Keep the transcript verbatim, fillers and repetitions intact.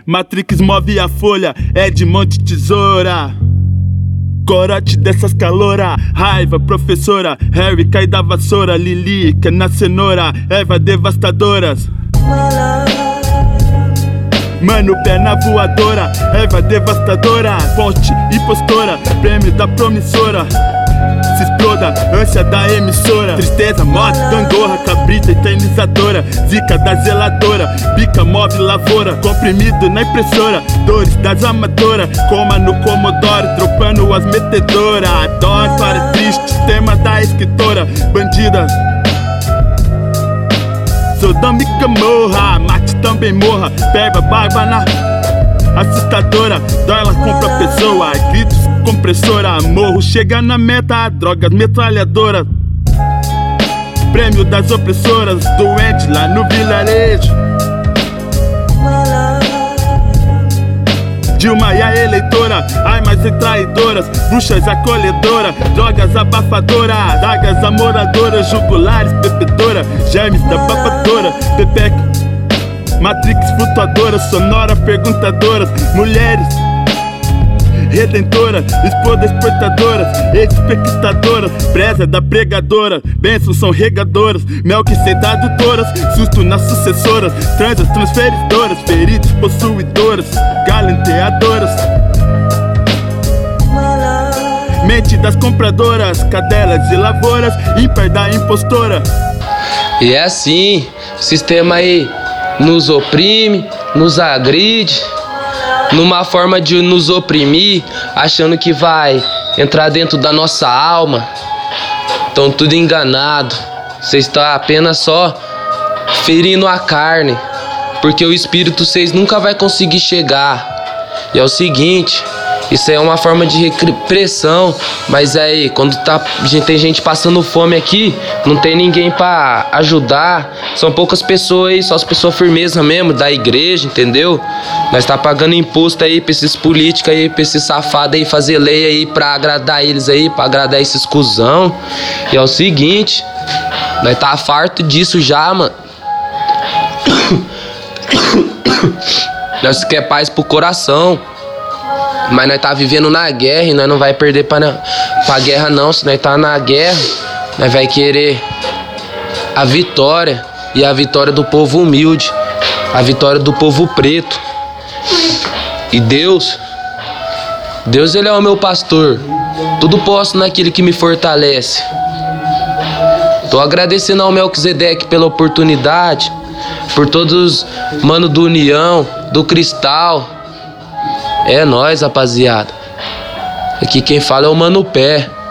Matrix move a folha, é de monte tesoura. Corote dessas calora, raiva, professora. Harry cai da vassoura, Lili que na cenoura. Eva devastadoras. Mano, perna voadora, Eva devastadora. Ponte, impostora, prêmio da promissora. Se exploda, ânsia da emissora. Tristeza, morte, gangorra, cabrita, eternizadora. Zica da zeladora, bica, move lavoura. Comprimido na impressora, dores das amadoras. Coma no Commodore, dropando as metedoras. Dó, história triste, tema da escritora. Bandida Sodoma e Gomorra, mate também morra. Pega barba na assustadora, dói ela compra a pessoa. Gritos, compressora, morro, chega na meta. Drogas, metralhadora. Prêmio das opressoras, doente lá no vilarejo. Dilma e a eleitora, armas e traidoras. Bruxas acolhedoras, drogas abafadoras. Dagas amoradoras, jugulares, bebedora. Germes da babadora, pepeca. Matrix flutuadora, sonora perguntadoras. Mulheres redentora, esposa exportadoras, espectadoras, presa da pregadora. Bênçãos são regadoras, mel que sedadoras. Susto nas sucessoras, transas transferidoras. Feridas possuidoras, galanteadoras. Mente das compradoras, cadelas e lavouras. Ímpar da impostora. E é assim, o sistema aí nos oprime, nos agride, numa forma de nos oprimir, achando que vai entrar dentro da nossa alma. Estão tudo enganado. Você está apenas só ferindo a carne, porque o espírito vocês nunca vai conseguir chegar. E é o seguinte, isso é uma forma de repressão, mas aí, quando tá, tem gente passando fome aqui, não tem ninguém pra ajudar, são poucas pessoas aí, só as pessoas firmeza mesmo, da igreja, entendeu? Nós tá pagando imposto aí pra esses políticos aí, pra esses safados aí, fazer lei aí pra agradar eles aí, pra agradar esses cuzão. E é o seguinte, nós tá farto disso já, mano. Nós quer paz pro coração. Mas nós tá vivendo na guerra e nós não vai perder pra, pra guerra não. Se nós tá na guerra, nós vai querer a vitória. E a vitória do povo humilde, a vitória do povo preto. E Deus, Deus ele é o meu pastor. Tudo posso naquele que me fortalece. Tô agradecendo ao Melquisedeque pela oportunidade, por todos os mano do União, do Cristal. É nóis, rapaziada. Aqui quem fala é o Mano Pé.